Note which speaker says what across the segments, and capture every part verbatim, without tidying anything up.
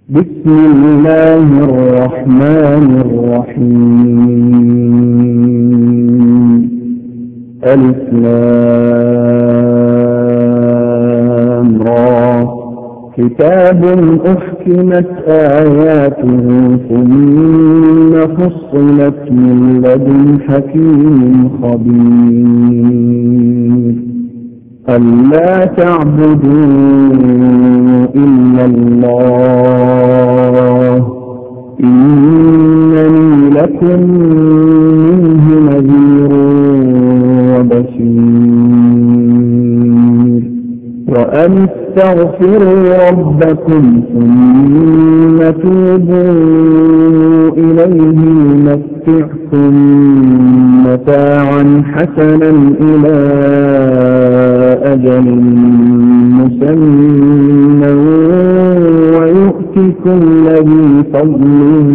Speaker 1: بسم الله الرحمن الرحيم. ألف لام را. كتاب أحكمت آياته ثم فصلت من لدن حكيم خبير. ألا تعبدوا إلا الله إنني لكم منه نذير وبشير. وأن استغفروا ربكم ثم توبوا إليه يمتعكم متاعا حسنا إلى أجل مسمى ويؤتي كل ذي فضل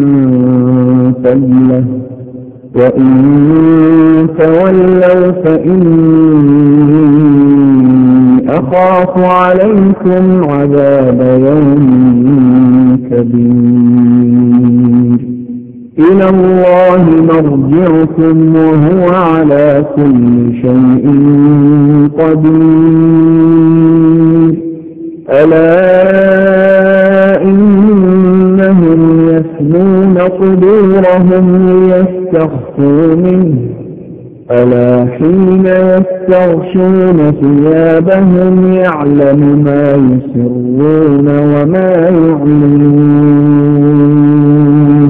Speaker 1: فضله وإن تولوا فإني أخاف عليكم عذاب يوم كبير. إلى الله مرجعكم وهو على كل شيء قدير. ألا إنهم يثنون صدورهم ليستخفوا منه ألا حين يستغشون ثيابهم يعلم ما يسرون وما يعلنون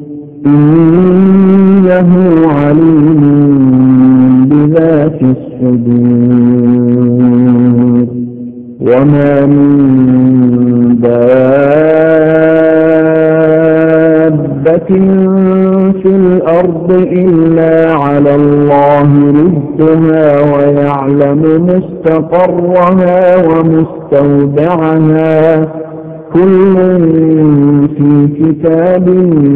Speaker 1: إنه عليم بذات الصدور. وما من دابة في الأرض إلا على الله رزقها ويعلم مستقرها ومستودعها كل في كتاب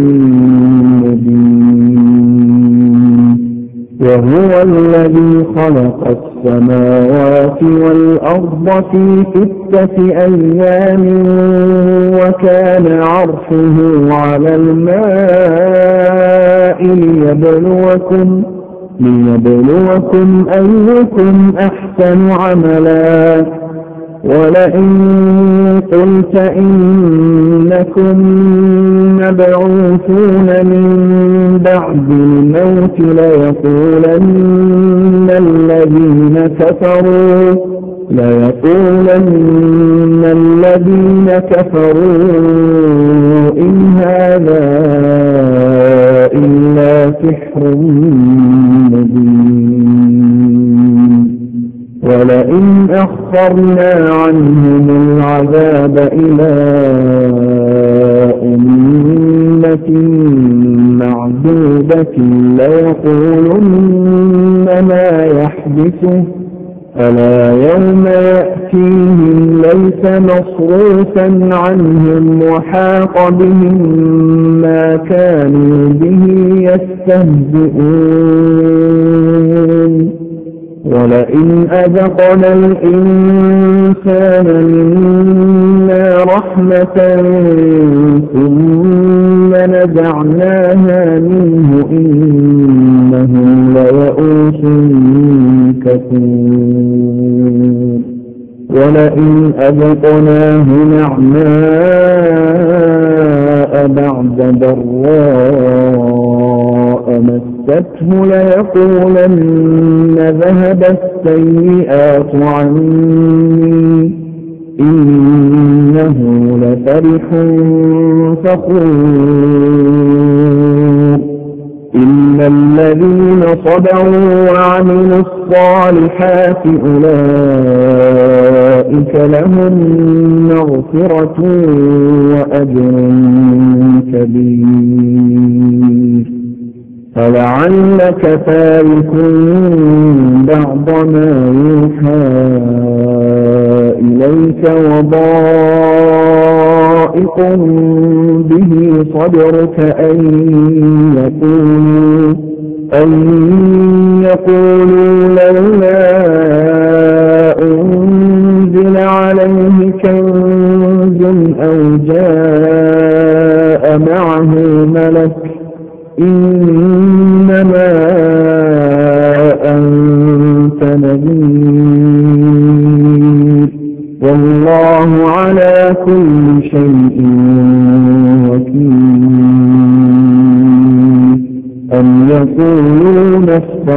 Speaker 1: مبين. وهو الذي خلق السماوات والأرض في ستة أيام وكان عرشه على الماء ليبلوكم ليبلوكم أيكم أحسن عملا. ولئن قلت إنكم مبعوثون من بعد الموت ليقولن الذين كفروا ليقولن الذين كفروا إن هذا إلا سحر مبين. ولئن أخرنا عنهم العذاب إلى أمة معدودة ليقولن ما يحدثه ألا يوم يأتيهم ليس مصروفا عنهم وحاق بهم ما كانوا به يستهزئون. ولئن أذقنا الإنسان منا رحمة ثم نزعناها منه إنه ليئوس كفور. ولئن أذقناه نعماء بعد ضراء مسته ليقولن ذهب السيئات عني إنه لفرح فخور. إن الذين صبروا وعملوا الصالحات أولئك لهم مغفرة وأجر كبير. فلعلك تارك بعض ما يوحى إليك وضائق به صدرك أن يقولوا أن يقولوا لولا أنزل عليه كنز أو جاء جاء معه ملك إنما أنت نذير والله على كل شيء وكيل أم يقولون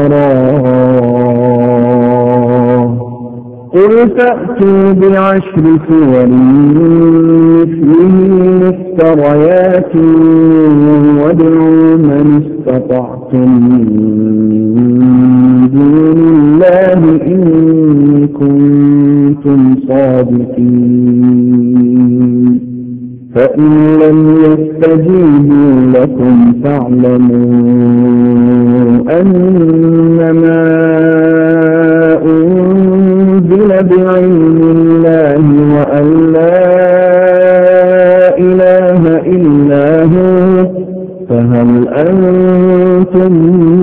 Speaker 1: افتراه قل فأتوا بعشر سور مثله مفتريات وادعوا من استطعتم من دون الله إن كنتم صادقين فإن لم يستجيبوا لكم فاعلموا أنما أنزل بعلم الله وأن لا إله إلا هو فهل أنتم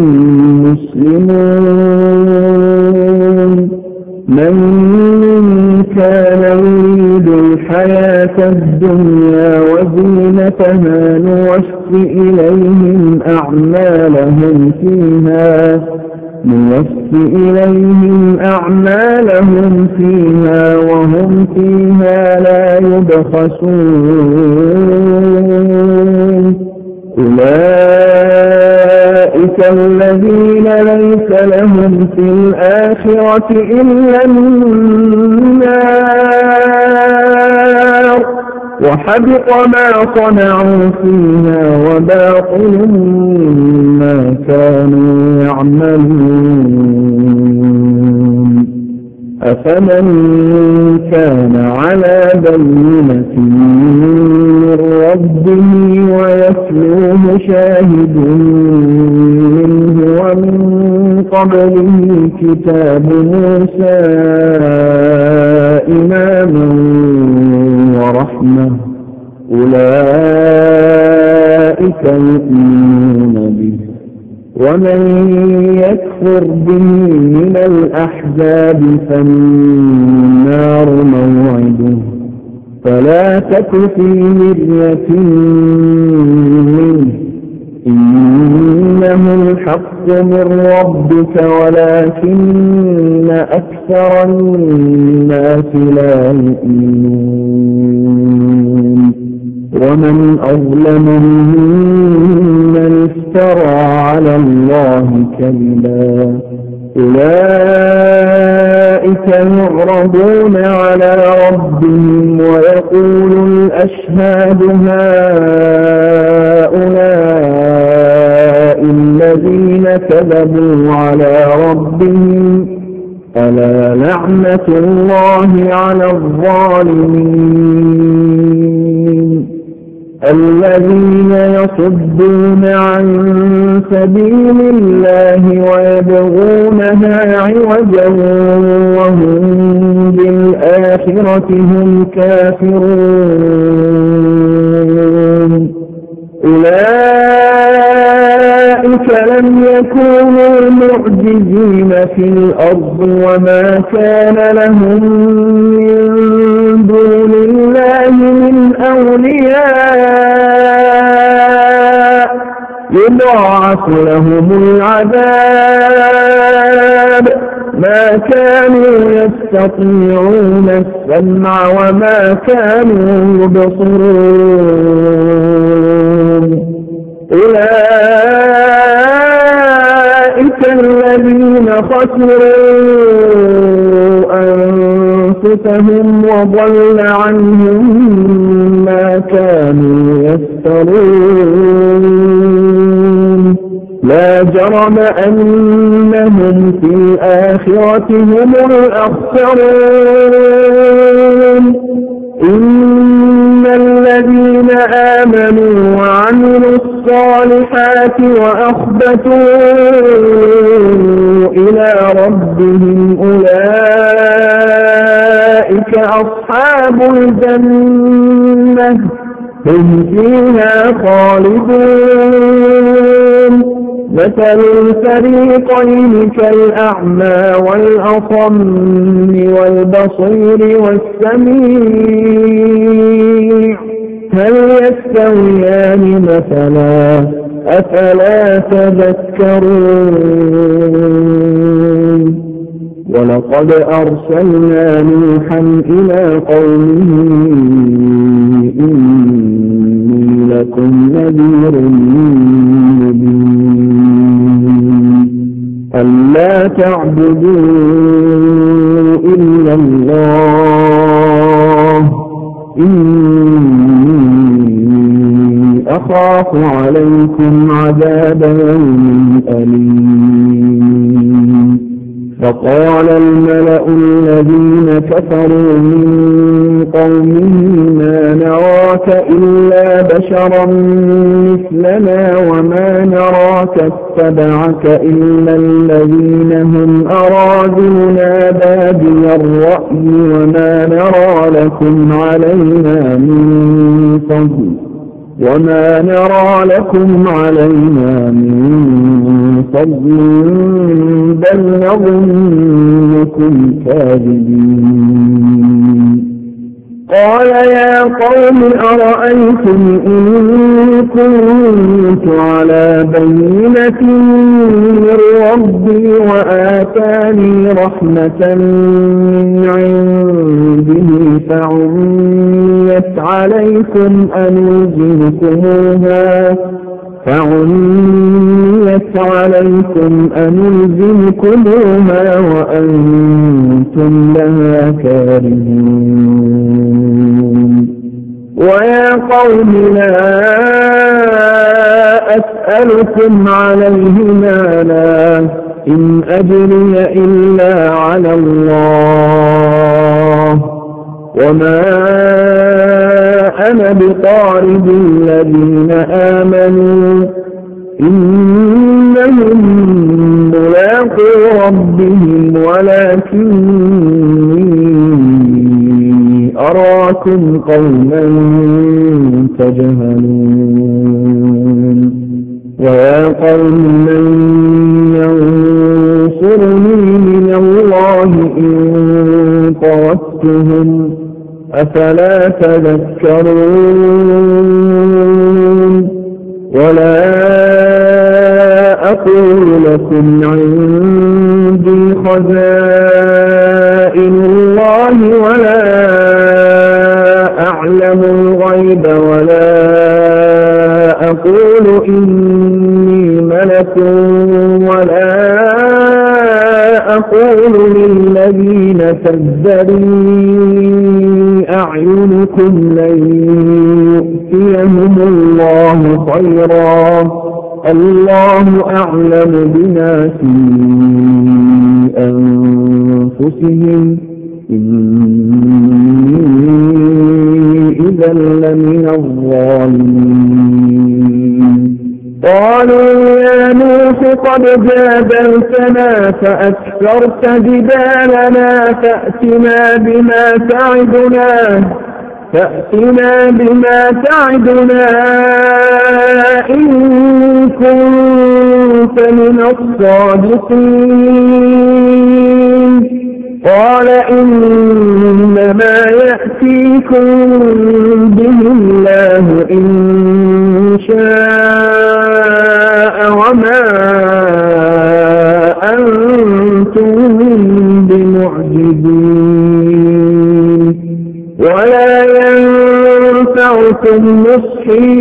Speaker 1: مسلمون من كان يريد الحياة الدنيا وزينتها نوفِ إليهم أعمالهم فيها نوفِ إليهم أعمالهم فيها وهم فيها لا يبخسون أولئك الذين ليس لهم في الآخرة إلا النار وحبط ما صنعوا فيها وباطل ما كانوا يعملون أفمن كان على بينة من ربه ويتلوه شاهد منه ومن قبله كتاب موسى إماما ورحمة أولئك يؤمنون به ومن يكفر به من الأحزاب فالنار موعده فلا تك في مرية منه إنه الحق من ربك ولكن أكثر الناس لا يؤمنون ومن أظلم ممن افترى على الله كذبا أولئك يعرضون على ربهم ويقول الأشهاد هؤلاء الذين كذبوا على ربهم ألا لعنة الله على الظالمين الذين يصدون عن سبيل الله ويبغونها عوجا وهم بالآخرة هم كافرون أولئك لم يكونوا معجزين في الأرض وما كان لهم من دون الله من أولياء يضاعف لهم العذاب ما كانوا يستطيعون السمع وما كانوا يبصرون أولئك الذين خسروا أنفسهم وضل عنهم ما كانوا يفترون لا جرم أنهم في الآخرة هم الأخسرون إن الذين آمنوا وعملوا الصالحات وأخبتوا إلى ربهم أولئك أصحاب الجنة هم فيها خالدون مثل الفريقين كالأعمى والأصم والبصير والسميع هل يستويان مثلا أفلا تذكرون ولقد أرسلنا نوحا إلى قومه إني لكم نذير مبين ألا تعبدوا إلا الله إني أخاف عليكم عذاب يوم أليم فقال الملأ الذين كفروا من قومه ما نراك إلا بشرا مثلنا وما نراك اتبعك إلا الذين هم أراذلنا بادي الرأي وما نرى لكم علينا من فضل وما نرى لكم علينا من فضل بل نظنكم كاذبين قال يا قوم أرأيتم إن كنت على بينة من ربي وآتاني رحمة من عنده فعميت عليكم أنلزمكموها فعميت عليكم أنلزمكموها وأنتم لها كارهون ويا قوم لا أسألكم عليه مالا إن أجري إلا على الله وما أنا بطارد الذين آمنوا إنهم ملاقو ربهم ولكني أراكم قوما تجهلون ويا قوم من ينصرني من الله إن طردتهم أفلا تذكرون ولا أقول لكم عندي خزائن الله ولا أعلم الغيب ولا أقول إني ملك ولا أقول للذين تزدري أعينكم لن يؤتيهم الله خيرا الله أعلم بما في أنفسهم إني إذا لمن الظالمين قالوا يا نوح قد جادلتنا فأكثرت جدالنا فأتنا بما تعدنا فأتنا بما تعدنا إن كنت من الصادقين قال إنما يأتيكم به الله إن شاء وما أنتم بمعجزين ولا ينفعكم نصحي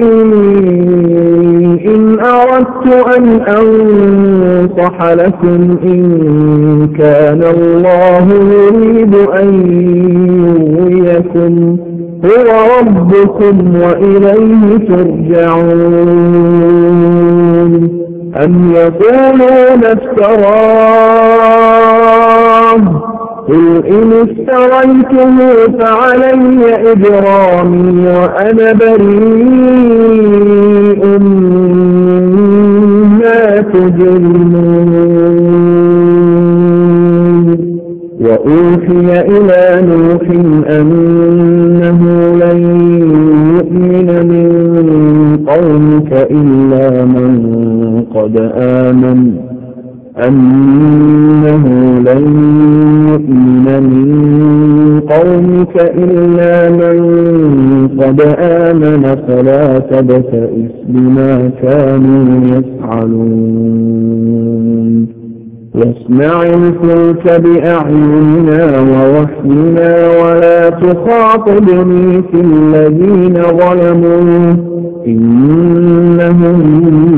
Speaker 1: إن أردت أن أنصح لكم إن كان الله يريد أن يغويكم هو ربكم وإليه ترجعون أم يقولون افتراه قل إن افتريته فعلي إجرامي وأنا بريء مما تجرمون وأوحي إلى نوح أنه لن يؤمن من قومك إلا من قد آمن أنه لن يؤمن من قومك إلا من قد آمن فلا تبتئس بما كانوا يفعلون واصنع الفلك بأعيننا ووحينا ولا تخاطبني في الذين ظلموا إنهم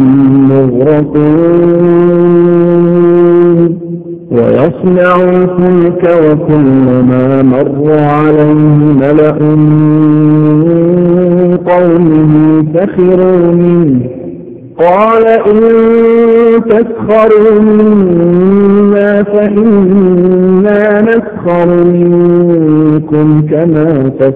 Speaker 1: مغرقون ويصنع الفلك وكلما مر عليه ملأ من قومه سخروا منه قال إن تسخروا منا فإنا نسخر منكم كما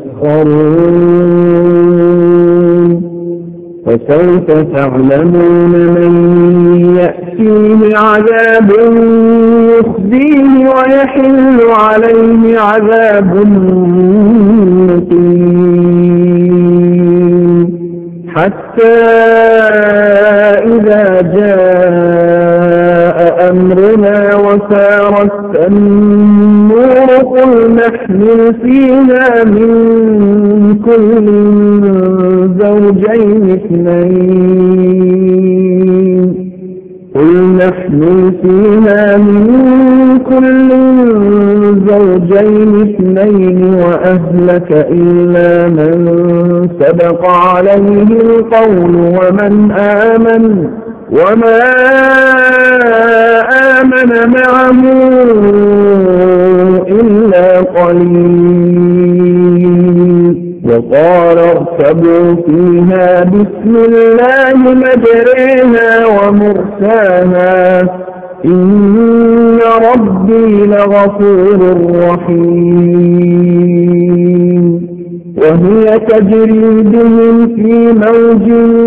Speaker 1: تسخرون فسوف تعلمون من يأتيه عذاب يخزيه ويحل عليه عذاب مقيم حتى إذا جاء أمرنا وفارت النور قل نحمل فيها من كل زوجين اثنين قل نحمل فيها من كل زوجين اثنين وأهلك إلا من سبق عليه القول ومن آمن وما آمن معه إلا قليل وقال اركبوا فيها بسم الله مجريها ومرساها إن ربي لغفور رحيم وهي تجري بهم في موج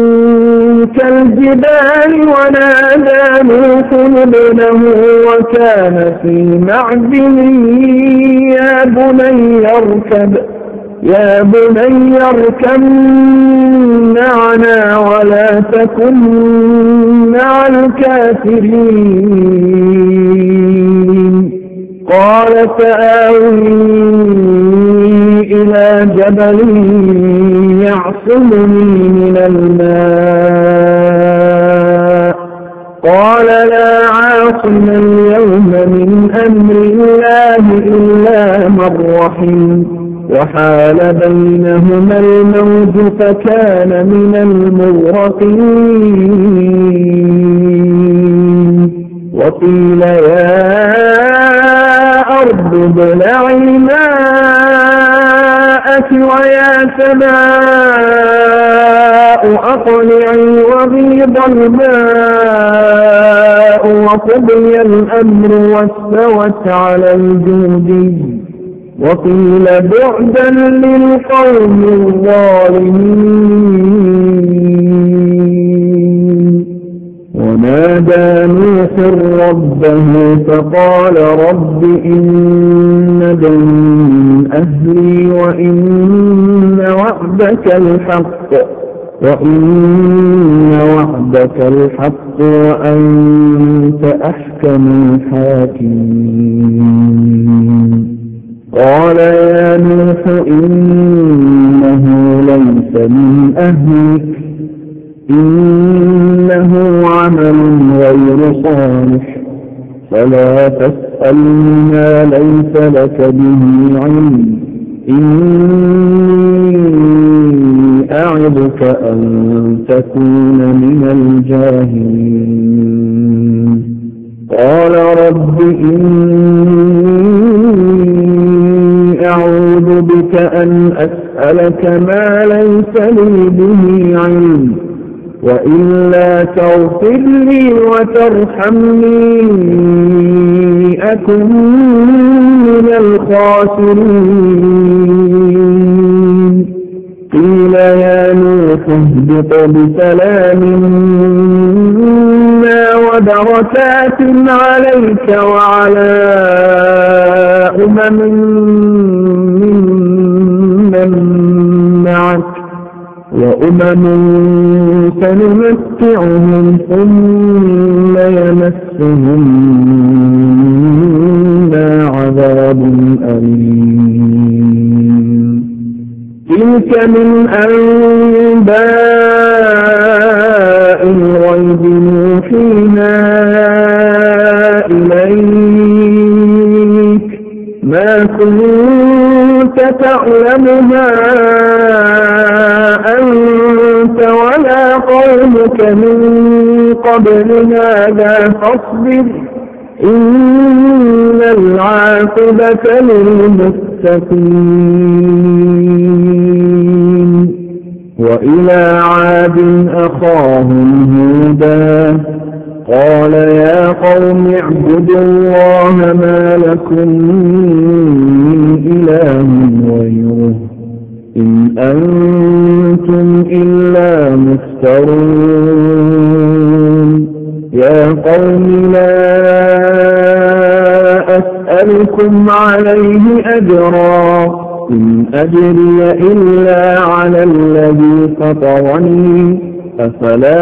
Speaker 1: كالجبال ونادى نوح ابنه وكان في معزل يا بني اركب يا بني اركب معنا ولا تكن مع الكافرين قال سآوي إلى جبل يعصمني من الماء قال لا عاصم اليوم من أمر الله إلا من رحم وحال بينهما الموج فكان من المغرقين وقيل يا أرض ابلعي ماءك ويا سماء أقلعي وغيض الماء وقضي الأمر واستوت على الجودي وقيل بعدا للقوم الظالمين ونادى نوح ربه فقال رب إن ابني أهلي وإن وعدك الحق وإن وعدك الحق وأنت أحكم الحاكمين قال يا نوح إنه ليس من أهلك إنه عمل غير صالح فلا تسأل ما ليس لك به علم إني أعظك أن تكون من الجاهلين قال رب إني أعوذ بك أن أسألك ما ليس لي به علم وإلا تغفر لي وترحمني أكن من الخاسرين قيل يا نوح اهبط بسلام منا وبركات عليك وعلى أمم ممن معك وأمم سنمتعهم ثم يمسهم منا عذاب أليم إن تلك من أنباء الغيب نوحيها إليك ما كنت تعلمها أنت ولا قومك من قبل هذا فاصبر إن العاقبة للمتقين. وإلى عاد أخاهم هودا قال يا قوم اعبدوا الله ما لكم من إله غيره إن أنتم إلا مفترون. يا قوم لا أسألكم عليه أجرا إن أجري إلا على الذي فطرني أفلا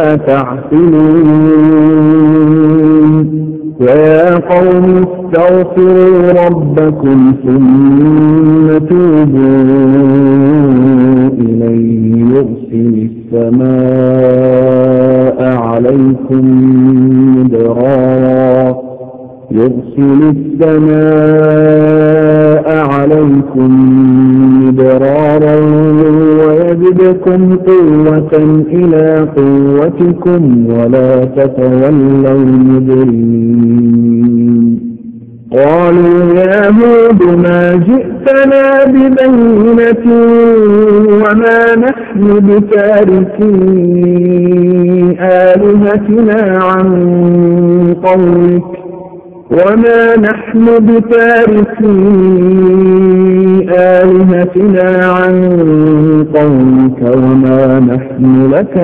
Speaker 1: تعقلون. ويا قوم استغفروا ربكم ثم توبوا إليه يرسل السماء عليكم مدرارا يرسل السماء عليكم مدرارا ويزدكم قوة إلى قوتكم ولا تتولوا مجرمين. قالوا يا هود ما جئتنا ببينة وما نحن بتاركي آلهتنا عن قولك وما نحن بتاركي آلهتنا عن قولك وما نحن لك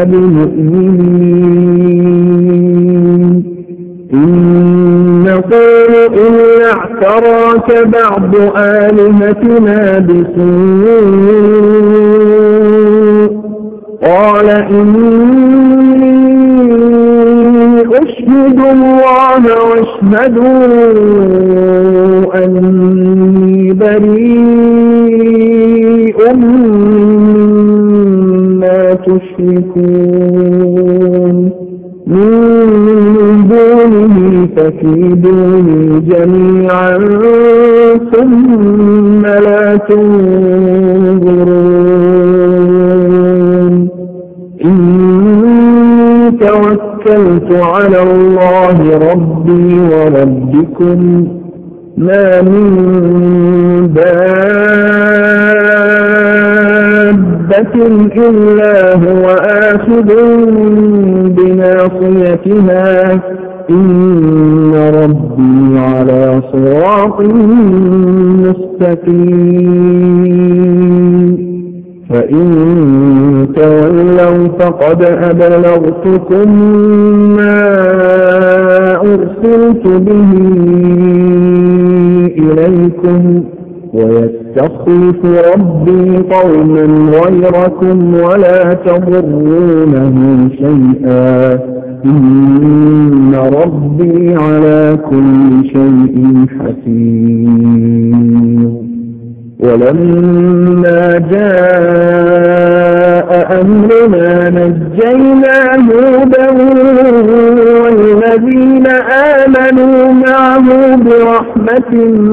Speaker 1: بمؤمنين. إن نقول إلا اعتراك بعض آلهتنا بسوء قال إني أشهد الله واشهدوا أني بريء مما تشركون. من دونه فكيدوني جميعا ثم لا تنظرون. إني توكلت على الله ربي وربكم ما من دابة إلا هو آخذ بناصيتها إن ربي على صراط مستقيم. فإن تولوا فقد أبلغتكم ما أرسلت به إليكم ويستخلف ربي قوما غيركم ولا تضرونه شيئا إن ربي على كل شيء حكيم. ولما جاء أمرنا نجينا هودا والذين آمنوا معه برحمة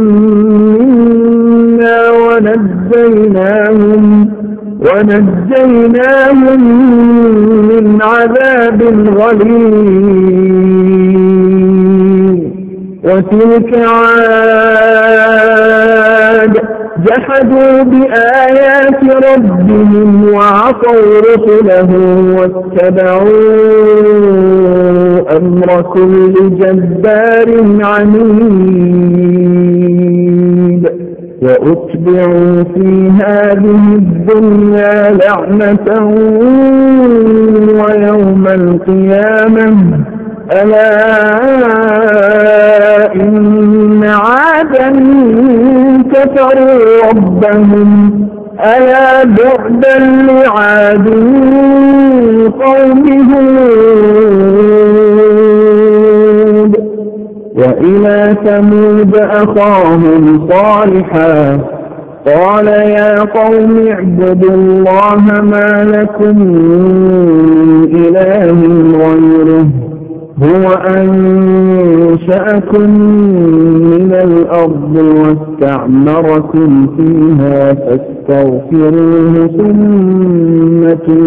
Speaker 1: منا ونجيناهم ونجيناهم من عذاب غليظ. وتلك عاد جحدوا بآيات ربهم وعصوا رسله واتبعوا أمر كل جبار عنيد. وأتبعوا في هذه الدنيا لعنة ويوم القيامة ألا إن عادا كفروا ربهم ألا بعدا لعاد قوم هود. وإلى ثمود أخاهم صالحا قال يا قوم اعبدوا الله ما لكم من إله غيره هو أنشأكم من الأرض واستعمركم فيها فاستغفروه ثم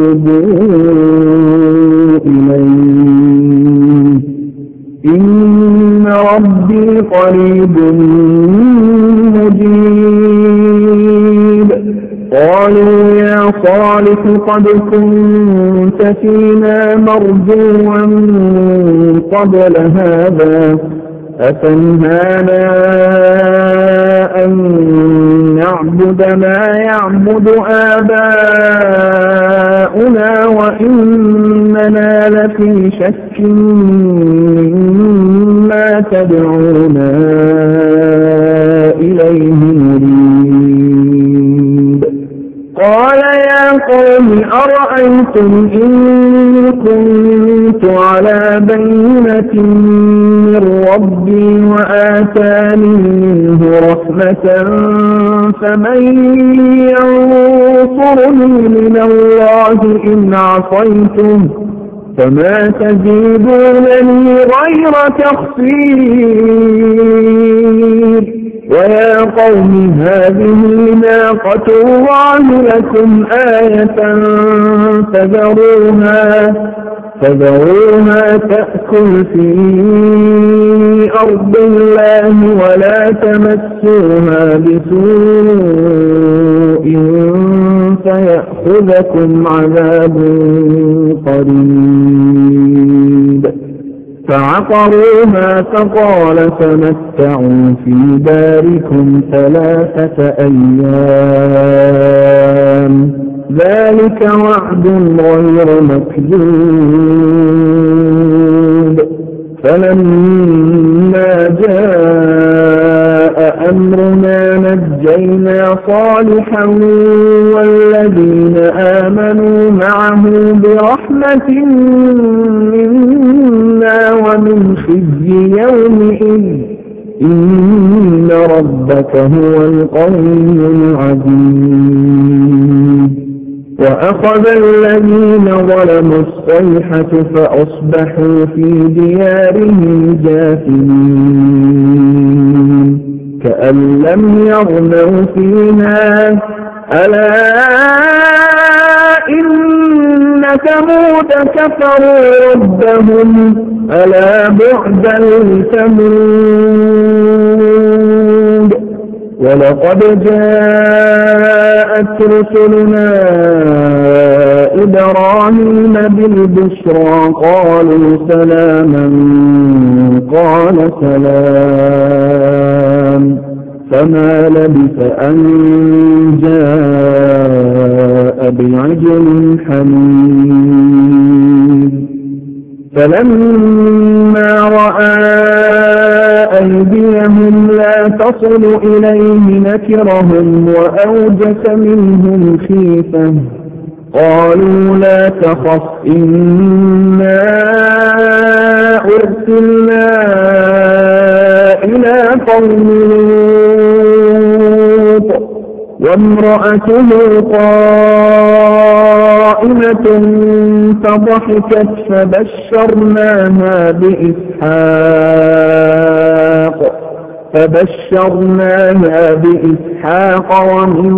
Speaker 1: توبوا إليه إن ربي قريب مجيب. قالوا يا صالح قد كنت فينا مرجوا قبل هذا أتنهانا أن نعبد ما يعبد آباؤنا وإننا لفي شك مما تدعونا إليه مريب. قال يا قوم أرأيتم إن كنت على بينة من ربي وآتاني منه رحمة فمن ينصرني من الله إن عصيته فما تزيدونني غير تخسير. ويا قوم هذه ناقة الله لكم آية فذروها فذروها تأكل في أرض الله ولا تمسوها بسوء فيأخذكم عذاب قريب. فعقروها فقال تمتعوا في داركم ثلاثة أيام ذلك وعد غير مكذوب. فلما جاء أمرنا نجينا صالحا والذين آمنوا معه برحمة منا ومن خزي يومئذ إن ربك هو القوي العزيز. وأخذ الذين ظلموا الصيحة فأصبحوا في ديارهم جاثمين كأن لم يغنوا فيها ألا إن ثمود كفروا ربهم ألا بعدا لثمود. ولقد جاءت رسلنا إبراهيم بالبشرى قالوا سلاما قال سلام فما لبث أن جاء بعجل حنيذ. فلما رأى أيديهم لا تصل إليه نكرهم وأوجس منهم خيفة قالوا لا تخف إنا أرسلنا إلى قوم لوط وامرأته قائمة فضحكت فبشرناها بإسحاق فبشرناها بإسحاق ومن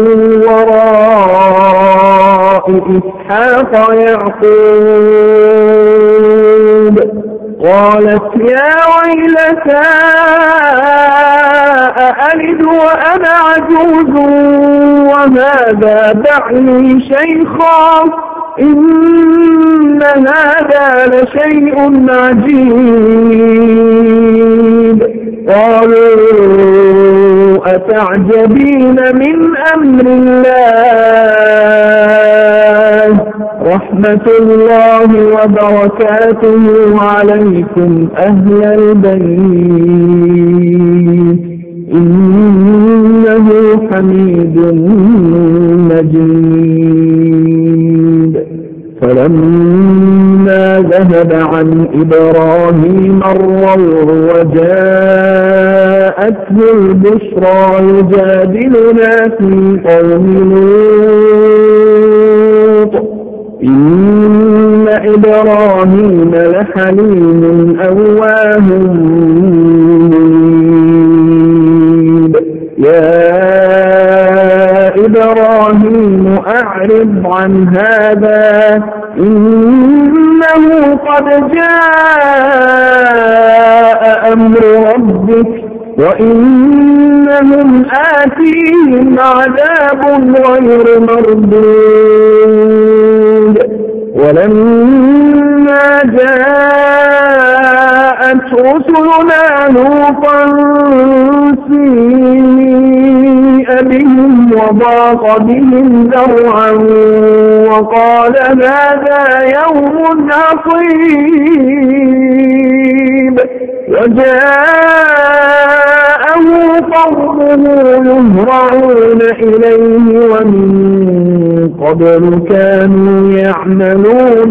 Speaker 1: وراء إسحاق يعقوب. قالت يا ويلتى أألد وأنا عجوز وهذا بعلي شيخا إن هذا لشيء عجيب. قالوا أتعجبين من أمر الله رحمة الله وبركاته عليكم أهل البيت إنه حميد مجيد. فلما ذهب عن إبراهيم الروع وجاءته جاءته البشرى يجادلنا في قوم لوط إن إبراهيم لحليم أواه منيب يا إبراهيم أعرض عن هذا إنه قد جاء أمر ربك وإنهم آتيهم عذاب غير مردود ولما جاءت رسلنا لوطا سيء بهم وضاق بهم ذرعا وقال هذا يوم عصيب وجاءه قومه يهرعون إليه ومن قبل كانوا يعملون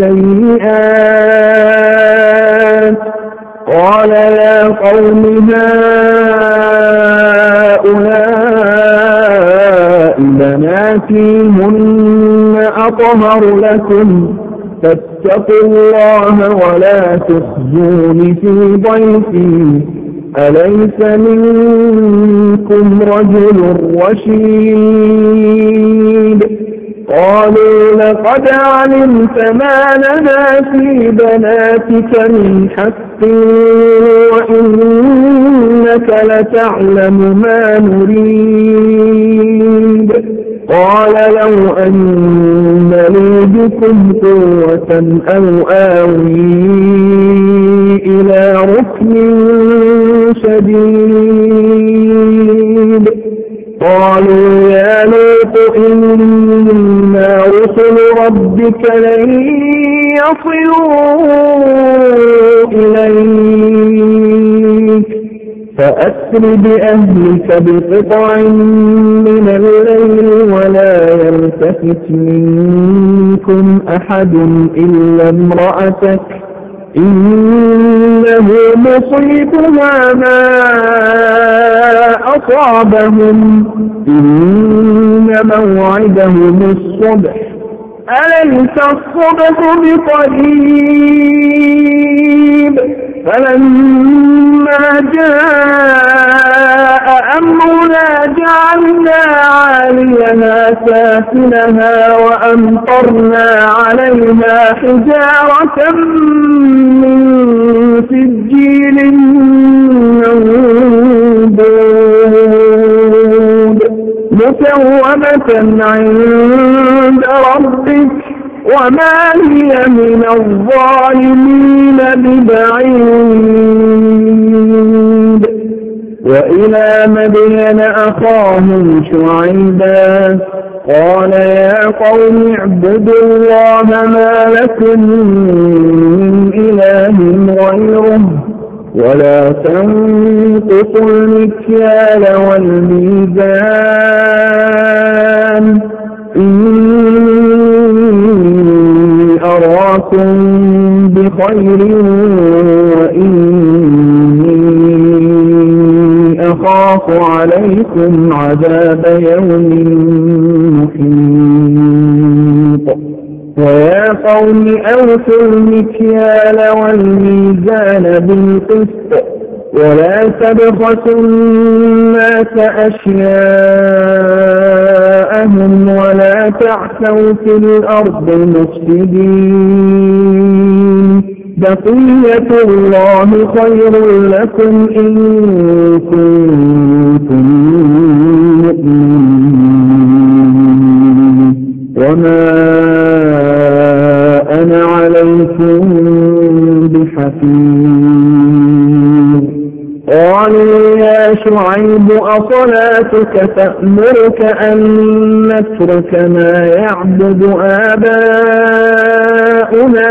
Speaker 1: السيئات قال يا قوم هؤلاء بناتي هن أطهر لكم فاتقوا الله ولا تخزون في ضيفي أليس منكم رجل رشيد قالوا لقد علمت ما لنا في بناتك من حق وإنك لتعلم ما نريد قال لو أن لي بكم قوة أو آوي إلى ركن شديد قالوا يا لوط إنا رسل ربك لن يصلوا إليك فأسر بأهلك بقطع من الليل ولا يلتفت منكم أحد إلا امرأتك إنه مصيبها ما أصابهم إن موعدهم الصبح أليس الصبح بقريب فلما جاء أمرنا جعلنا عاليها سافلها وأمطرنا عليها حجارة من سجيل منضود مسومة عند ربك وما هي من الظالمين ببعيد وإلى مدين أخاهم شعيبا قال يا قوم اعبدوا الله ما لكم من إله غيره ولا تنقصوا المكيال والميزان إني أراكم بخير وإني أخاف عليكم عذاب يوم محيط ويا قوم أوفوا المكيال والميزان بالقسط ولا تبخسوا الناس أشياءهم ولا تعثوا في الأرض مفسدين بقية الله خير لكم إن كنتم مؤمنين وما أنا عليكم بحفيظ قالوا يا شعيب أصلاتك تأمرك أن نترك ما يعبد آباؤنا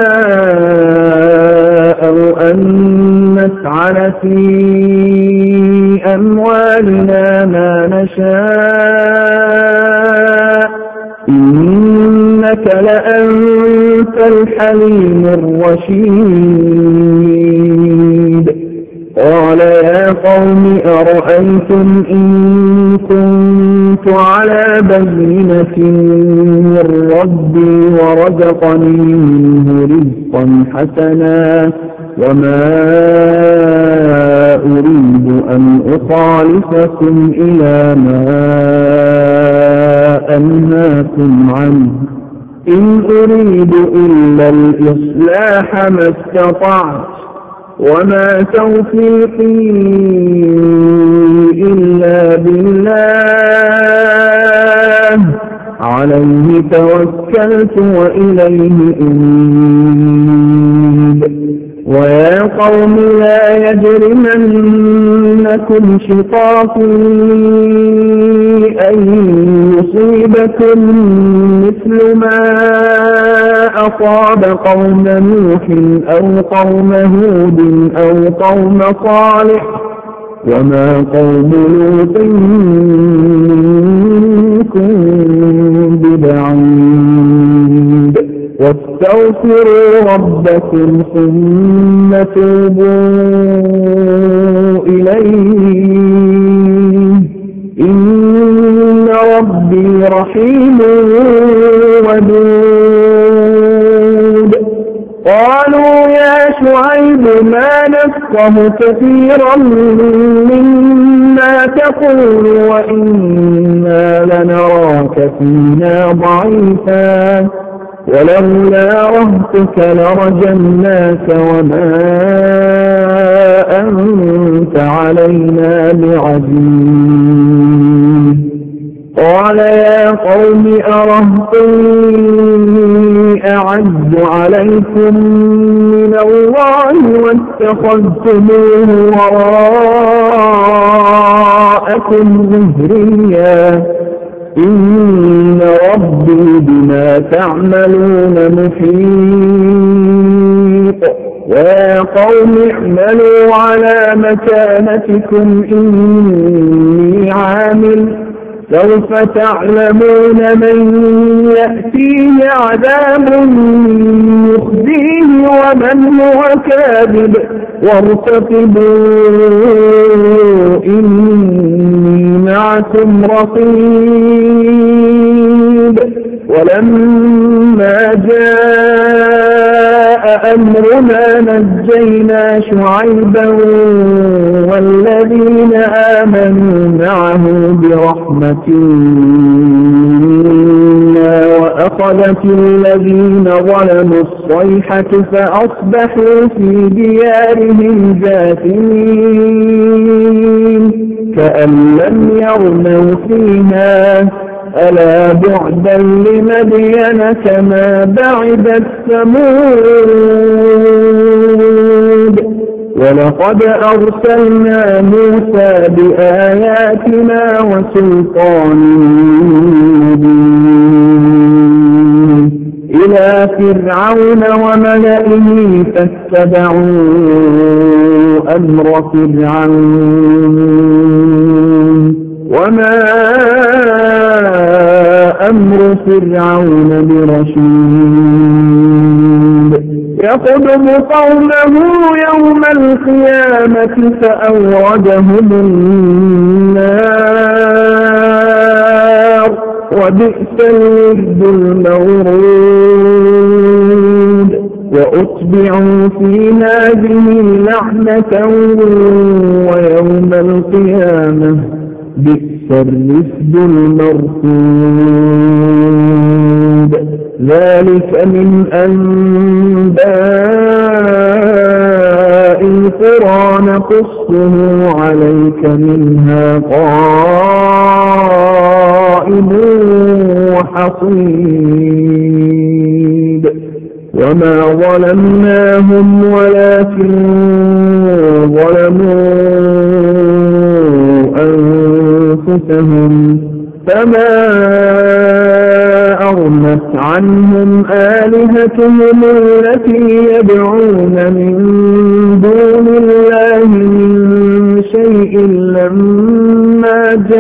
Speaker 1: أو أن نفعل في أموالنا ما نشاء إنك لأنت الحليم الرشيد قال يا قوم أرأيتم إن كنت على بينة من ربي ورزقني منه رزقا حسنا وما أريد أن أخالفكم إلى ما أنهاكم عنه إن أريد إلا الإصلاح ما استطعت وما توفيقي إلا بالله عليه توكلت وإليه أنيب ويا قوم لا يجرمنكم شقاقي أن يصيبكم مثل ما أصاب قوم نوح أو قوم هود أو قوم صالح وما قوم لوط منكم ببعيد واستغفروا ربكم ثم توبوا إليه إن ربي رحيم ودود قالوا يا شعيب ما نفقه كثيرا مما تقول وإنا لنراك فينا ضعيفا ولولا رهتك لرجمناك وما أنت علينا بعزيز قال يا قوم أرهطي أعز عليكم من الله واتخذتموه وراءكم ظهريا إن ربي بما تعملون محيط ويا قوم اعملوا على مكانتكم إني عامل سوف تعلمون من يأتيه عذاب يخزيه ومن هو كاذب وارتقبوا إني معكم رقيب ولما جاء أمرنا نجينا شعيبا والذين آمنوا معه برحمة منا وأخذت الذين ظلموا الصيحة فأصبحوا في ديارهم جاثمين كأن لم يغنوا فيها ألا بعدا لمدين كما بعدت ثمود ولقد أرسلنا موسى بآياتنا وسلطان مبين إلى فرعون وملئه فاتبعوا أمر فرعون وما أمر فرعون برشيد يقدم قومه يوم القيامة فأوردهم النار وبئس الورد المورود وأتبعوا في هذه لعنة ويوم القيامة بئس الرفد المرفود ذلك من أنباء القرى نقصه عليك منها قائم وحصيد وما ظلمناهم ولكن ظلموا أنفسهم فما أغنت عنهم آلهتهم التي يدعون من دون الله من شيء لما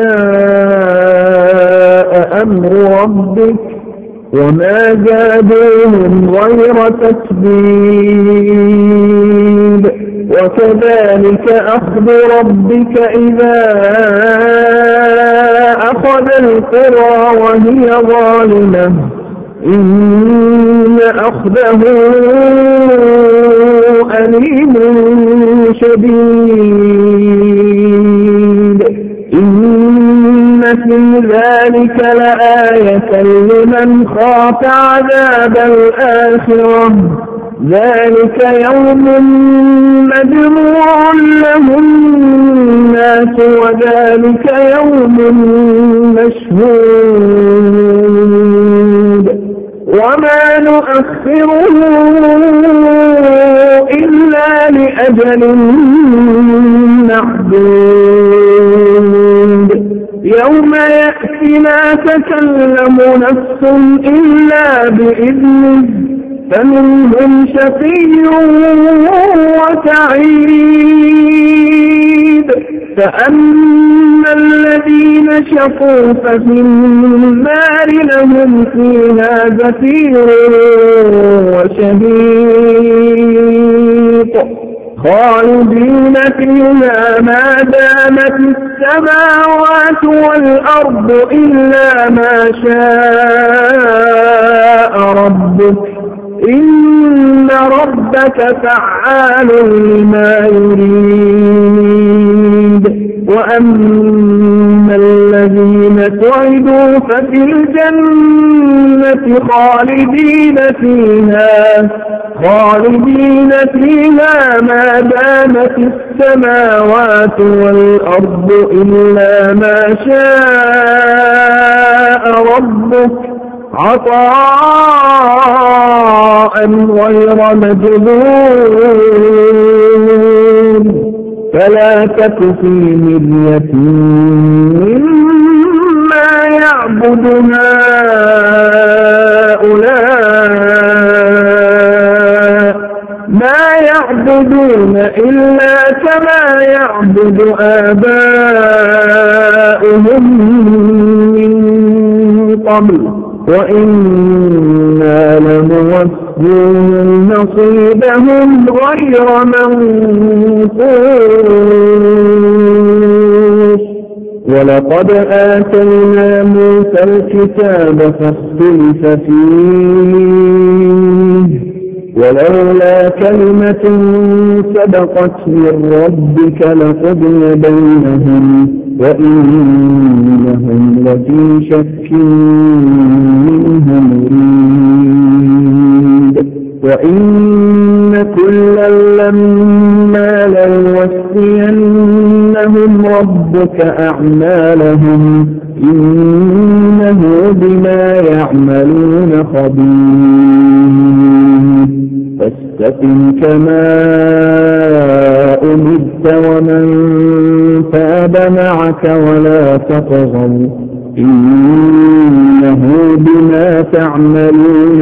Speaker 1: جاء أمر ربك وما زادوهم غير تتبيب وكذلك أخذ ربك إذا أخذ القرى وهي ظالمة إن أخذه أليم شديد إن في ذلك لآية لمن خاف عذاب الآخرة ذلك يوم مجموع له الناس وذلك يوم مشهود وما نؤخره إلا لأجل معدود يوم يأتي لا تكلم نفس إلا بإذنه فمنهم شقي وسعيد فأما الذين شقوا ففي النار لهم فيها زفير وشهيق خالدين فيها ما دامت السماوات والأرض إلا ما شاء ربك إن ربك فعال لما يريد وأما الذين سعدوا ففي الجنة خالدين فيها خالدين فيها ما دامت السماوات والأرض إلا ما شاء ربك عطاء غير مجذور فلا تك في مرية مما يعبد هؤلاء ما يعبدون إلا كما يعبد آباؤهم من قبل وإنا لموفوهم نصيبهم غير منقوص ولقد آتينا موسى الكتاب فاختلف فيه ولولا كلمة سبقت من ربك لقضي بينهم وإنهم لفي شك منه مريب وإن كلا لما ليوفينهم ربك أعمالهم إنه بما يعملون خبير فاستقم كما أمرت ومن تاب معك ولا تطغوا إنه بما تعملون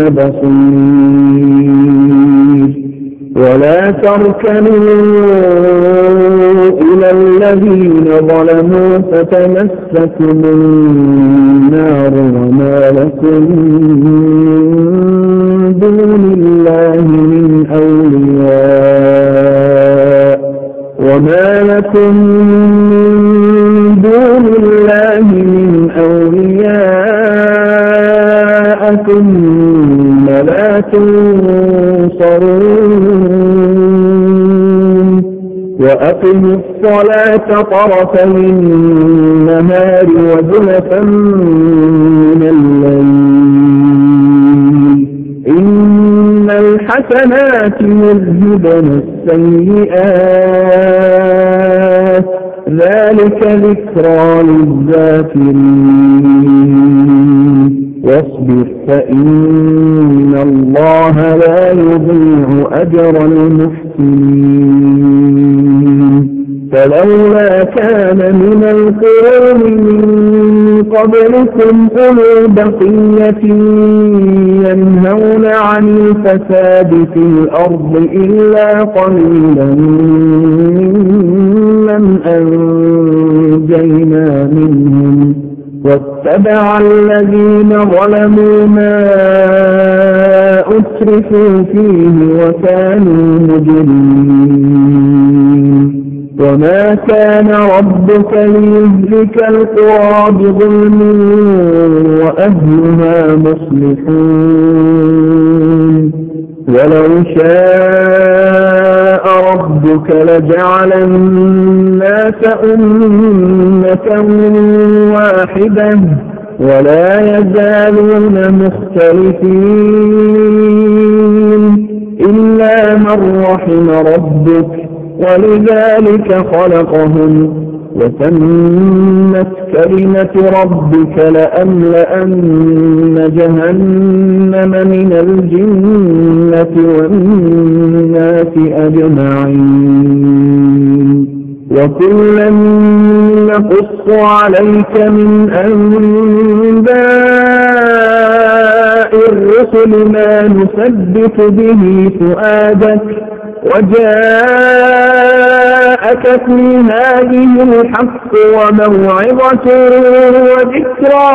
Speaker 1: بصير ولا تركنوا إلى الذين ظلموا فتمسكم النار وما لكم من دون الله من أولياء وما لكم من دون الله من أولياء ثم لا تنصرون وأقم الصلاة طرفي النهار وزلفا من الليل إن الحسنات يذهبن السيئات ذلك ذكرى للذاكرين واصبر فإن الله لا يضيع أجر المحسنين فلولا كان من القرون من قبلكم أولو بقية ينهون عن الفساد في الأرض إلا قليلا ممن أنجينا منهم واتبع الذين ظلموا ما أترفوا فيه وكانوا مجرمين وما كان ربك ليهلك القرى بظلم وأهلها مصلحون ولو شاء ربك لجعل الناس أمة واحدة ولا يزالون مختلفين إلا من رحم ربك ولذلك خلقهم وتمت كلمة ربك لأملأن جهنم من الجنة والناس أجمعين وكلا نقص عليك من أنباء الرسل ما نثبت به فؤادك وجاءك في هذه الحق وموعظة وذكرى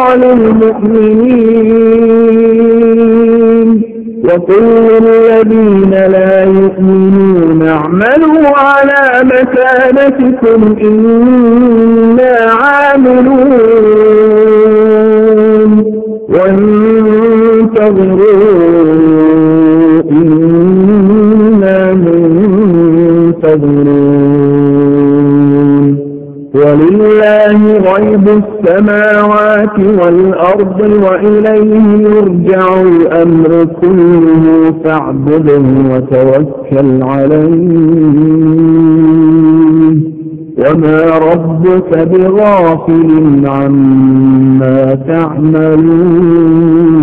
Speaker 1: للمؤمنين وقل الذين لا يؤمنون اعملوا على مكانتكم إنا عاملون وانتظروا إنا منتظرون ولله غيب السماوات والأرض وإليه يرجع الأمر كله فاعبده وتوكل عليه وما ربك بغافل عما تعملون